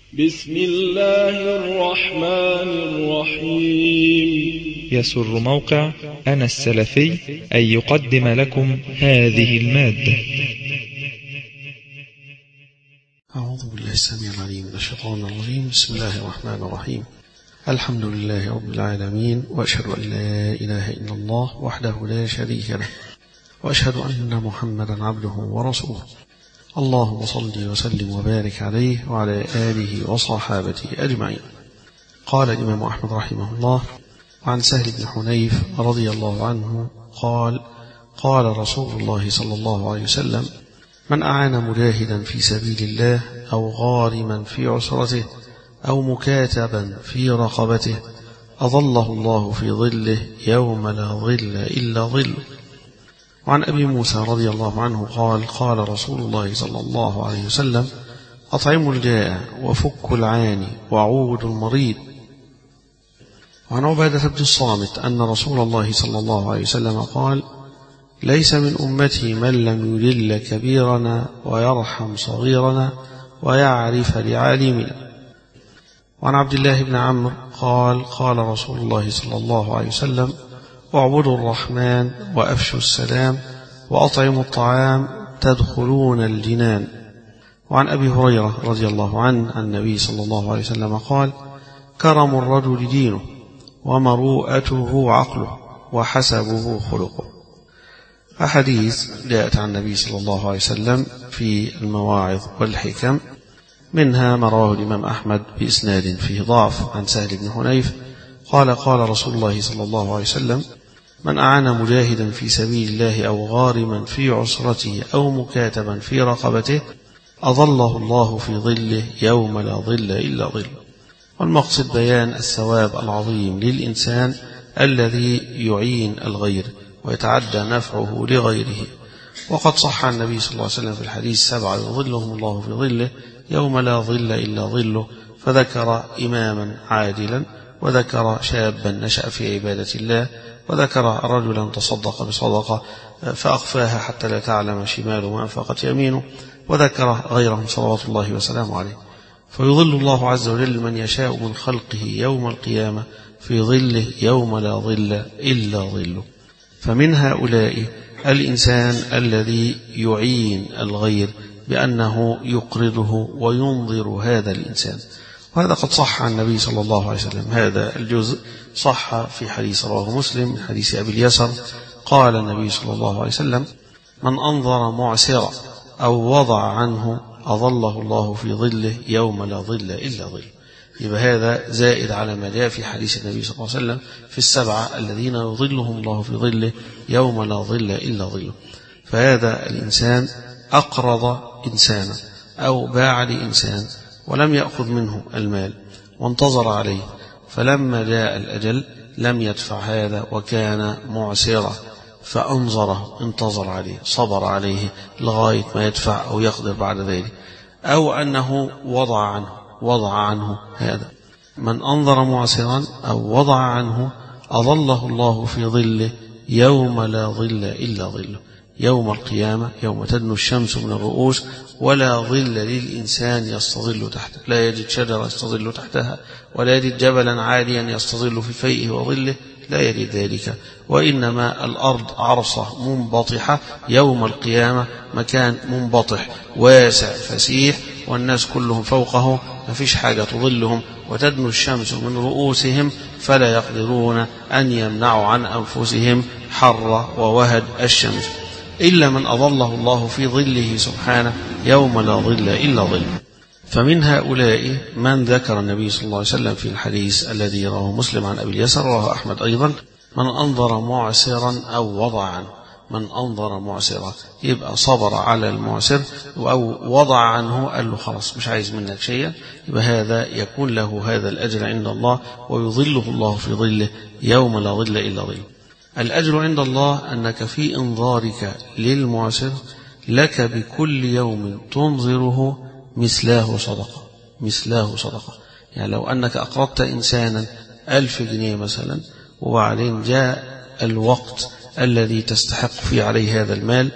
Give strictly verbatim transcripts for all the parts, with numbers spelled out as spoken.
بسم الله الرحمن الرحيم. يسر موقع أنا السلفي أن يقدم لكم هذه المادة. أعوذ بالله السميع العليم من الشيطان الرجيم. بسم الله الرحمن الرحيم. الحمد لله رب العالمين، وأشهد أن لا إله إلا الله وحده لا شريك له، وأشهد أن محمدا عبده ورسوله. اللهم صل وسلم وبارك عليه وعلى آله وصحابته أجمعين. قال الإمام أحمد رحمه الله: عن سهل بن حنيف رضي الله عنه قال: قال رسول الله صلى الله عليه وسلم: من أعان مجاهدا في سبيل الله أو غارما في عسرته أو مكاتبا في رقبته أظله الله في ظله يوم لا ظل إلا ظله. وعن أبي موسى رضي الله عنه قال: قال رسول الله صلى الله عليه وسلم: أطعموا الجائع وفكوا العاني وعودوا المريض. وعن عبادة بن الصامت أن رسول الله صلى الله عليه وسلم قال: ليس من أمتي من لم يجل كبيرنا ويرحم صغيرنا ويعرف لعالمنا. وعن عبد الله بن عمرو قال: قال رسول الله صلى الله عليه وسلم: اعبدوا الرحمن وأفشوا السلام وأطعموا الطعام تدخلون الجنان. وعن أبي هريرة رضي الله عنه عن النبي صلى الله عليه وسلم قال: كرم الرجل دينه ومروءته عقله وحسبه خلقه. أحاديث جاءت عن النبي صلى الله عليه وسلم في المواعظ والحكم، منها ما رواه الإمام أحمد بإسناد فيه ضعف عن سهل بن حنيف قال: قال رسول الله صلى الله عليه وسلم: من أعان مجاهدا في سبيل الله أو غارما في عسرته أو مكاتبا في رقبته أظله الله في ظله يوم لا ظل إلا ظله. والمقصد بيان الثواب العظيم للإنسان الذي يعين الغير ويتعدى نفعه لغيره. وقد صح عن النبي صلى الله عليه وسلم في الحديث: سبعة يظلهم الله في ظله يوم لا ظل إلا ظله، فذكر إماما عادلا، وذكر شابا نشأ في عبادة الله، وذكر رجلا تصدق بصدقة فأخفاها حتى لا تعلم شماله ما أنفقت يمينه، وذكر غيرهم صلوات الله وسلامه عليه. فيظل الله عز وجل من يشاء من خلقه يوم القيامة في ظله يوم لا ظل إلا ظله. فمن هؤلاء الإنسان الذي يعين الغير بأنه يقرضه وينظر هذا الإنسان، وهذا قد صح عن النبي صلى الله عليه وسلم. هذا الجزء صح في حديث رواه مسلم من حديث أبي اليسر قال النبي صلى الله عليه وسلم: من أنظر معسرا أو وضع عنه أظله الله في ظله يوم لا ظل إلا ظله. يبقى هذا زائد على ما جاء في حديث النبي صلى الله عليه وسلم في السبعة الذين يظلهم الله في ظله يوم لا ظل إلا ظله. فهذا الإنسان أقرض إنسانا أو باع لإنسان ولم يأخذ منه المال وانتظر عليه، فلما جاء الأجل لم يدفع هذا وكان معسرا فأنظره، انتظر عليه، صبر عليه لغاية ما يدفع أو يقدر بعد ذلك، أو أنه وضع عنه وضع عنه هذا. من أنظر معسرا أو وضع عنه أظله الله في ظله يوم لا ظل إلا ظله، يوم القيامة يوم تدنو الشمس من الرؤوس ولا ظل للإنسان يستظل تحته، لا يجد شجرة يستظل تحتها، ولا يجد جبلا عاليا يستظل في فيئه وظله، لا يجد ذلك. وإنما الأرض عرصة منبطحة يوم القيامة، مكان منبطح واسع فسيح والناس كلهم فوقه، ما فيش حاجة تظلهم، وتدنو الشمس من رؤوسهم فلا يقدرون أن يمنعوا عن أنفسهم حر ووهد الشمس، إلا من أظله الله في ظله سبحانه يوم لا ظل إلا ظله. فمن هؤلاء من ذكر النبي صلى الله عليه وسلم في الحديث الذي رواه مسلم عن أبي اليسر ورواه أحمد أيضا: من أنظر معسرا أو وضع عنه. من أنظر معسرا يبقى صبر على المعسر، أو وضع عنه قال له خلاص مش عايز منك شيئا، يبقى هذا يكون له هذا الأجر عند الله ويظله الله في ظله يوم لا ظل إلا ظله. الأجر عند الله أنك في إنظارك للمعسر لك بكل يوم تنظره مثلاه صدقة، مثلاه صدقة. يعني لو أنك أقرضت إنسانا ألف جنيه مثلا، وبعدين جاء الوقت الذي تستحق فيه عليه هذا المال،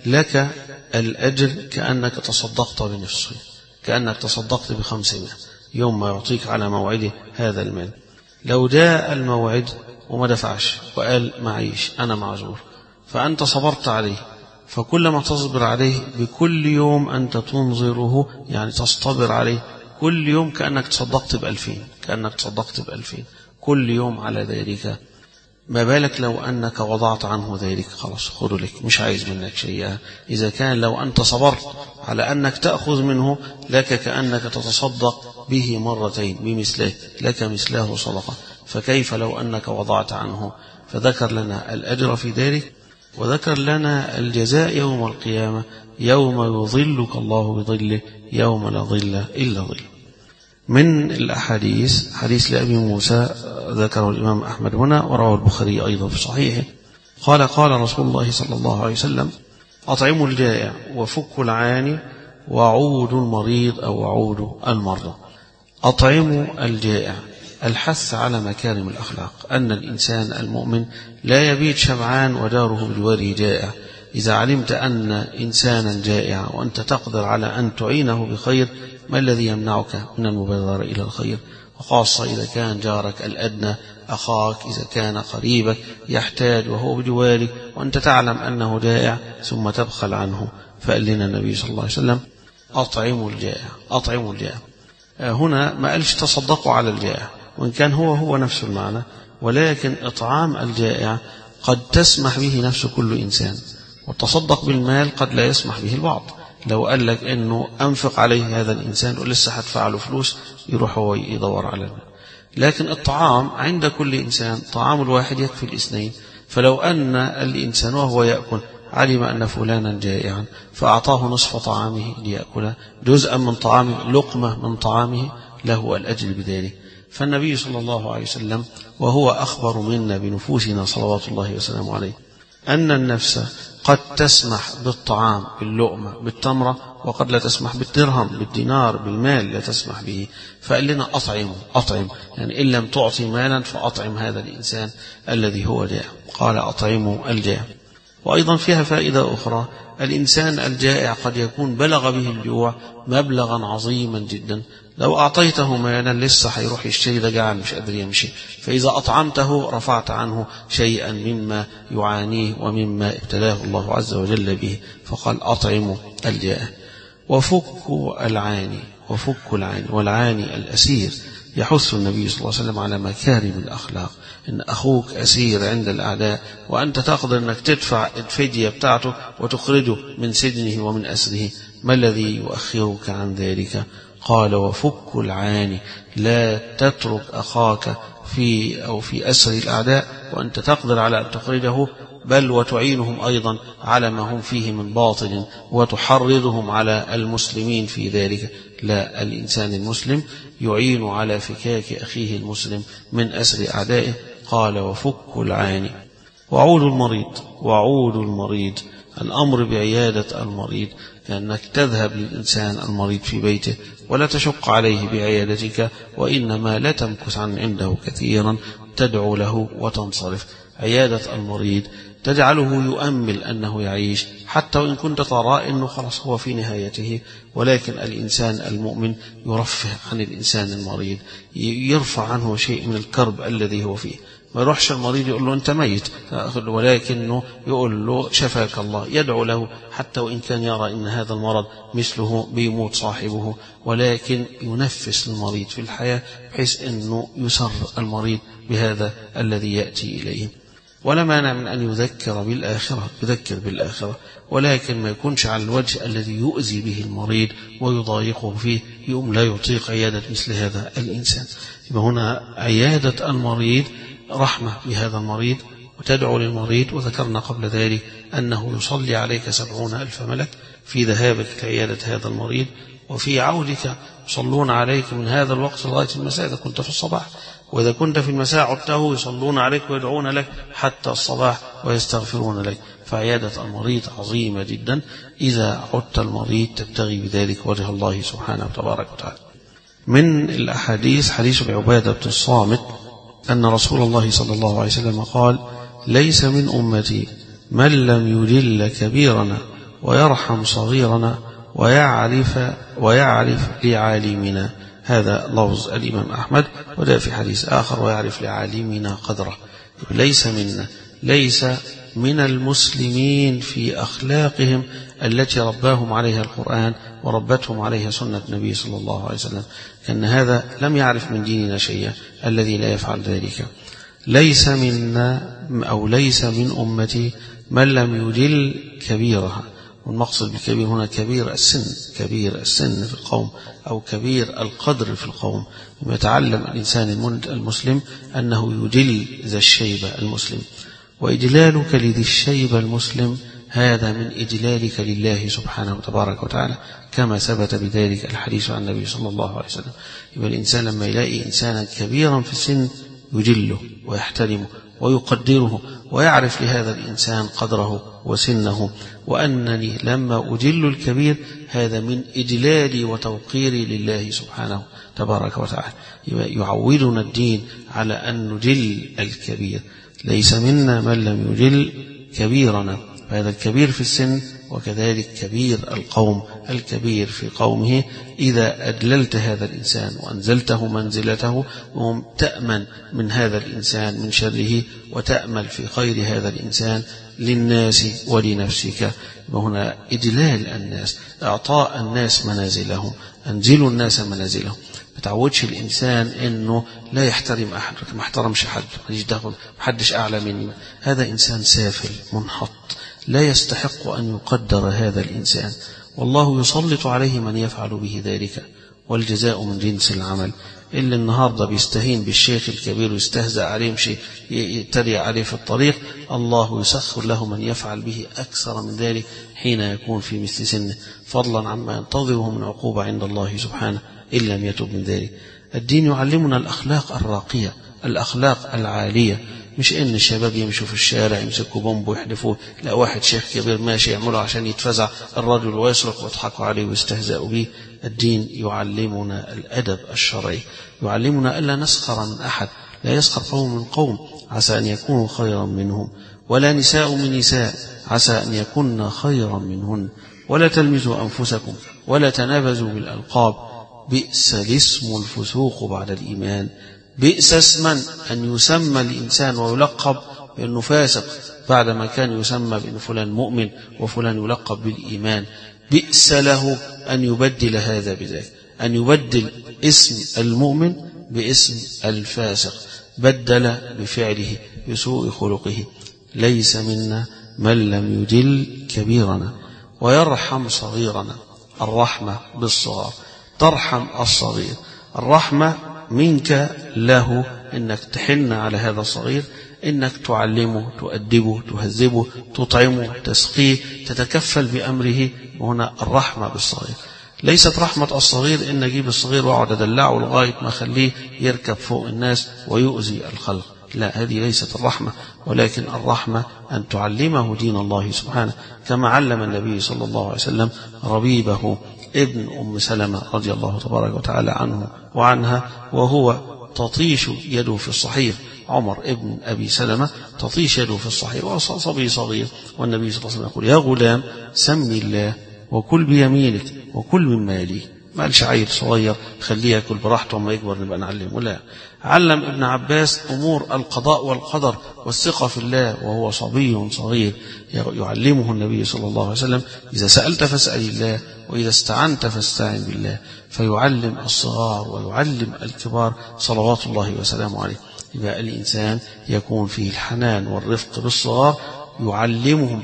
لك الأجر كأنك تصدقت بنفسه، كأنك تصدقت بخمسمائة، يوم ما يعطيك على موعده هذا المال. لو جاء الموعد وما دفعش وقال معيش أنا معذور، فأنت صبرت عليه، فكل ما تصبر عليه بكل يوم أنت تنظره، يعني تصطبر عليه كل يوم كأنك تصدقت بألفين، كأنك تصدقت بألفين كل يوم على ذلك. ما بالك لو أنك وضعت عنه ذلك، خلاص خذ لك، مش عايز منك شيئا. إذا كان لو أنت صبرت على أنك تأخذ منه لك كأنك تتصدق به مرتين بمثله، لك مثله صدقة، فكيف لو أنك وضعت عنه؟ فذكر لنا الأجر في ذلك، وذكر لنا الجزاء يوم القيامة، يوم يظلك الله بظله يوم لا ظل إلا ظل. من الأحاديث حديث لأبي موسى ذكره الإمام أحمد هنا، ورواه البخاري أيضا في صحيحه، قال قال رسول الله صلى الله عليه وسلم: أطعموا الجائع وفكوا العاني وعودوا المريض أو وعودوا المرضى. أطعموا الجائع، الحث على مكارم الأخلاق، أن الإنسان المؤمن لا يبيت شبعان وداره بجواره جائع. إذا علمت أن إنسانا جائع وأنت تقدر على أن تعينه بخير، ما الذي يمنعك من المبادرة إلى الخير؟ وخاصة إذا كان جارك الأدنى، أخاك، إذا كان قريبك يحتاج وهو بجوارك وأنت تعلم أنه جائع ثم تبخل عنه. فقال لنا النبي صلى الله عليه وسلم: أطعموا الجائع، أطعموا الجائع. هنا ما قالش تصدقوا على الجائع، وإن كان هو هو نفس المعنى، ولكن إطعام الجائع قد تسمح به نفس كل إنسان، والتصدق بالمال قد لا يسمح به البعض. لو قال لك أنه أنفق عليه هذا الإنسان ولسه هدفع له فلوس، يروح هو يدور على المال. لكن الطعام عند كل إنسان، طعام الواحد يكفي الاثنين. فلو أن الإنسان وهو يأكل علم أن فلانا جائعا فأعطاه نصف طعامه ليأكل، جزءا من طعامه، لقمة من طعامه، له الأجر بذلك. فالنبي صلى الله عليه وسلم وهو أخبر منا بنفوسنا صلوات الله وسلامه عليه أن النفس قد تسمح بالطعام، باللقمة، بالتمرة، وقد لا تسمح بالدرهم، بالدينار، بالمال لا تسمح به. فقال لنا أطعم أطعم، يعني إن لم تعطي مالا فأطعم هذا الإنسان الذي هو جائع. قال: أطعموا الجائع. وأيضا فيها فائدة أخرى، الإنسان الجائع قد يكون بلغ به الجوع مبلغا عظيما جدا، لو أعطيته مالا لسه هيروح يشتري، ده جعان مش قادر يمشي، فإذا أطعمته رفعت عنه شيئا مما يعانيه ومما ابتلاه الله عز وجل به. فقال: أطعموا الجائع وفكوا العاني، وفكوا العاني، والعاني الأسير. يحث النبي صلى الله عليه وسلم على مكارم الأخلاق، إن أخوك أسير عند الأعداء وأنت تقدر أنك تدفع الفدية بتاعته وتخرجه من سجنه ومن أسره، ما الذي يؤخرك عن ذلك؟ قال: وفك العاني، لا تترك أخاك في أو في أسر الأعداء وأنت تقدر على أن تخرجه، بل وتعينهم أيضا على ما هم فيه من باطل وتحرضهم على المسلمين في ذلك. لا، الإنسان المسلم يعين على فكاك أخيه المسلم من أسر أعدائه. قال: وفك العاني وعود المريض، وعود المريض، الأمر بعيادة المريض، لأنك تذهب للإنسان المريض في بيته ولا تشق عليه بعيادتك، وإنما لا تمكث عن عنده كثيرا، تدعو له وتنصرف. عيادة المريض تجعله يؤمل أنه يعيش، حتى وإن كنت ترى أنه خلاص هو في نهايته، ولكن الإنسان المؤمن يرفه عن الإنسان المريض، يرفع عنه شيء من الكرب الذي هو فيه. ما يروحش المريض يقول له أنت ميت، ولكنه يقول له شفاك الله، يدعو له حتى وإن كان يرى أن هذا المرض مثله بيموت صاحبه، ولكن ينفس المريض في الحياة بحيث أنه يسر المريض بهذا الذي يأتي إليه. ولا مانع من أن يذكر بالآخرة، يذكر بالآخرة، ولكن ما يكونش على الوجه الذي يؤذي به المريض ويضايقه فيه، يوم لا يطيق عيادة مثل هذا الإنسان. يبقى هنا عيادة المريض رحمة بهذا المريض، وتدعو للمريض. وذكرنا قبل ذلك أنه يصلي عليك سبعون ألف ملك في ذهابك لعيادة هذا المريض، وفي عودك يصلون عليك من هذا الوقت لغاية المساء إذا كنت في الصباح، وإذا كنت في المساء عدته يصلون عليك ويدعون لك حتى الصباح ويستغفرون لك. فعيادة المريض عظيمة جدا، إذا عدت المريض تبتغي بذلك وجه الله سبحانه وتبارك وتعالى. من الأحاديث حديث عبادة بن الصامت أن رسول الله صلى الله عليه وسلم قال: ليس من أمتي من لم يجل كبيرنا ويرحم صغيرنا ويعرف, ويعرف لعالمنا. هذا لفظ الإمام أحمد، وده في حديث آخر: ويعرف لعالمنا قدره. ليس منا، ليس من المسلمين في أخلاقهم التي رباهم عليها القرآن وربتهم عليها سنة النبي صلى الله عليه وسلم، كأن هذا لم يعرف من ديننا شيئا الذي لا يفعل ذلك. ليس منا أو ليس من أمتي من لم يجل كبيرها، والمقصد بالكبير هنا كبير السن، كبير السن في القوم أو كبير القدر في القوم. يتعلم الإنسان المسلم أنه يجل ذا الشيبة المسلم، وإجلالك لذي الشيبة المسلم هذا من إجلالك لله سبحانه وتبارك وتعالى، كما ثبت بذلك الحديث عن النبي صلى الله عليه وسلم. يبقى الإنسان لما يلاقي إنسانا كبيرا في السن يجله ويحترمه ويقدره ويعرف لهذا الإنسان قدره وسنه، وأنني لما أجل الكبير هذا من إجلالي وتوقيري لله سبحانه تبارك وتعالى. يعودنا الدين على أن نجل الكبير. ليس منا من لم يجل كبيرنا، فهذا الكبير في السن وكذلك كبير القوم، الكبير في قومه. إذا أجللت هذا الإنسان وأنزلته منزلته تأمن من هذا الإنسان من شره، وتأمل في خير هذا الإنسان للناس ولنفسك. وهنا إجلال الناس، إعطاء الناس منازلهم، أنزلوا الناس منازلهم. ما تعودش الإنسان إنه لا يحترم أحد، ما احترمش حد، ما حدش أعلى مني. هذا إنسان سافل منحط لا يستحق أن يقدر هذا الإنسان، والله يسلط عليه من يفعل به ذلك، والجزاء من جنس العمل. اللي النهاردة بيستهين بالشيخ الكبير ويستهزأ عليه مشي يتريق عليه في الطريق، الله يسخر له من يفعل به أكثر من ذلك حين يكون في مثل سنه، فضلا عما ينتظره من عقوبة عند الله سبحانه إن لم يتب من ذلك. الدين يعلمنا الأخلاق الراقية، الأخلاق العالية، مش إن الشباب يمشوا في الشارع يمسكوا بومب ويحدفوه. لا، واحد شيخ كبير ماشي يعمله عشان يتفزع الرجل ويسرق ويضحكوا عليه ويستهزئوا به. الدين يعلمنا الأدب الشرعي، يعلمنا ألا نسخر من أحد. لا يسخر قوم من قوم عسى أن يكونوا خيرا منهم، ولا نساء من نساء عسى أن يكون خيرا منهن، ولا تلمزوا أنفسكم ولا تنابزوا بالألقاب، بئس الاسم الفسوق بعد الإيمان. بئس اسما أن يسمى الإنسان ويلقب بأنه فاسق بعدما كان يسمى بأن فلان مؤمن وفلان يلقب بالإيمان. بئس له أن يبدل هذا بذلك، أن يبدل اسم المؤمن باسم الفاسق، بدل بفعله بسوء خلقه. ليس منا من لم يجل كبيرنا ويرحم صغيرنا. الرحمة بالصغار، ترحم الصغير. الرحمة منك له إنك تحن على هذا الصغير، إنك تعلمه، تؤدبه، تهذبه، تطعمه، تسقيه، تتكفل بأمره. وهنا الرحمة بالصغير. ليست رحمة الصغير إن أجيب الصغير وأقعد أدلعه لغاية ما أخليه يركب فوق الناس ويؤذي الخلق. لا، هذه ليست الرحمة، ولكن الرحمة أن تعلمه دين الله سبحانه، كما علم النبي صلى الله عليه وسلم ربيبه ابن أم سلمة رضي الله تبارك وتعالى عنه وعنها، وهو تطيش يده في الصحيح. عمر ابن أبي سلمة تطيش يده في الصحيح وصبي صغير، والنبي صلى الله عليه وسلم يقول: يا غلام سمي الله وكل بيمينك وكل مما يليه. ما قالش عيل صغير خليه ياكل براحته وما يكبر نبقى نعلمه، لا. علم ابن عباس أمور القضاء والقدر والثقة في الله وهو صبي صغير، يعلمه النبي صلى الله عليه وسلم: إذا سألت فاسأل الله، وإذا استعنت فاستعن بالله. فيعلم الصغار ويعلم الكبار صلوات الله وسلامه عليه. يبقى الإنسان يكون فيه الحنان والرفق بالصغار، يعلمهم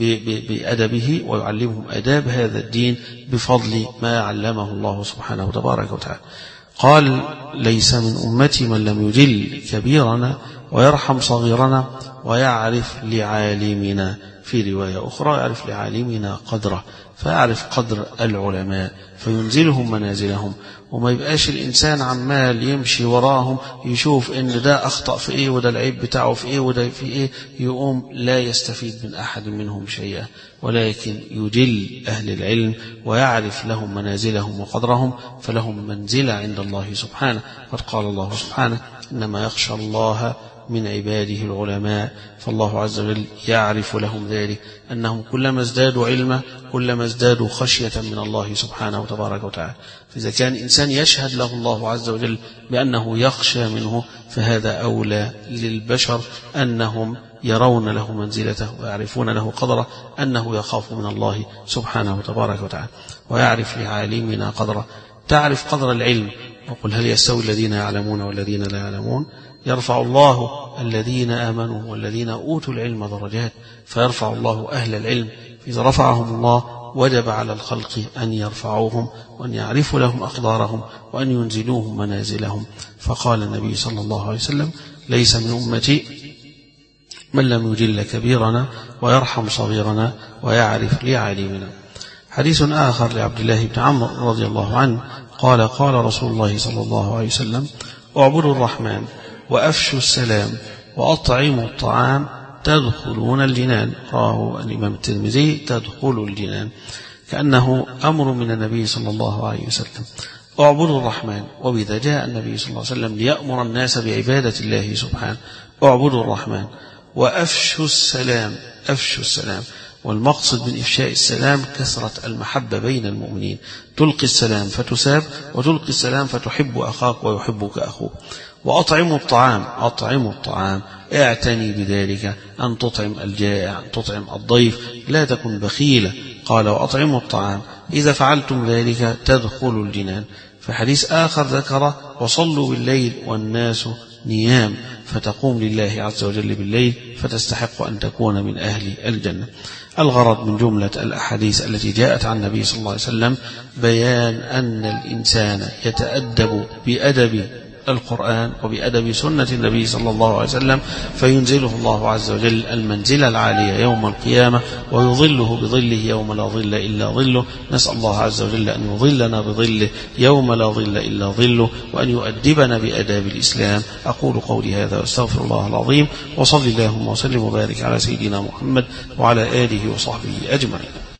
بأدبه ويعلمهم أداب هذا الدين بفضل ما علمه الله سبحانه وتبارك وتعالى. قال: ليس من أمتي من لم يجل كبيرنا ويرحم صغيرنا ويعرف لعالمنا. في رواية أخرى: يعرف لعالمنا قدره، فيعرف قدر العلماء فينزلهم منازلهم، وما يبقاش الإنسان عمال يمشي وراهم يشوف إن ده أخطأ في إيه وده العيب بتاعه في إيه وده في إيه، يقوم لا يستفيد من أحد منهم شيئا، ولكن يجل أهل العلم ويعرف لهم منازلهم وقدرهم، فلهم منزلة عند الله سبحانه. قد قال الله سبحانه: إنما يخشى الله من عباده العلماء، فالله عز وجل يعرف لهم ذلك، أنهم كلما ازدادوا علما كلما ازدادوا خشية من الله سبحانه وتبارك وتعالى. فإذا كان إنسان يشهد له الله عز وجل بأنه يخشى منه، فهذا أولى للبشر أنهم يرون له منزلته ويعرفون له قدره، أنه يخاف من الله سبحانه وتبارك وتعالى. ويعرف لعالمنا قدره. تعرف قدر العلم، وقل هل يستوي الذين يعلمون والذين لا يعلمون؟ يرفع الله الذين آمنوا والذين أوتوا العلم درجات، فيرفع الله أهل العلم. إذا رفعهم الله وجب على الخلق أن يرفعوهم وأن يعرفوا لهم أقدارهم وأن ينزلوهم منازلهم. فقال النبي صلى الله عليه وسلم: ليس من أمتي من لم يجل كبيرنا ويرحم صغيرنا ويعرف لعالمنا. حديث آخر لعبد الله بن عمرو رضي الله عنه قال: قال رسول الله صلى الله عليه وسلم: اعبدوا الرحمن وأفشوا السلام وأطعموا الطعام تدخلون الجنان. رواه الإمام الترمذي: تدخل الجنان، كأنه أمر من النبي صلى الله عليه وسلم. اعبدوا الرحمن، وبذا جاء النبي صلى الله عليه وسلم ليأمر الناس بعبادة الله سبحانه. اعبدوا الرحمن وأفشوا السلام. أفشوا السلام، والمقصد من إفشاء السلام كثرة المحبة بين المؤمنين. تلقي السلام فتساب، وتلقي السلام فتحب أخاك ويحبك أخوك. وأطعموا الطعام. أطعموا الطعام، اعتني بذلك، أن تطعم الجائع، أن تطعم الضيف، لا تكن بخيلا. قال: وأطعموا الطعام، إذا فعلتم ذلك تدخلوا الجنان. في حديث آخر ذكر: وصلوا بالليل والناس نيام، فتقوم لله عز وجل بالليل فتستحق أن تكون من أهل الجنة. الغرض من جملة الأحاديث التي جاءت عن النبي صلى الله عليه وسلم بيان أن الإنسان يتأدب بأدب القرآن وبأدب سنة النبي صلى الله عليه وسلم، فينزله الله عز وجل المنزلة العالية يوم القيامة، ويظله بظله يوم لا ظل إلا ظله. نسأل الله عز وجل أن يظلنا بظله يوم لا ظل إلا ظله، وأن يؤدبنا بأداب الإسلام. أقول قولي هذا واستغفر الله العظيم، وصلي اللهم وسلم وبارك على سيدنا محمد وعلى آله وصحبه أجمعين.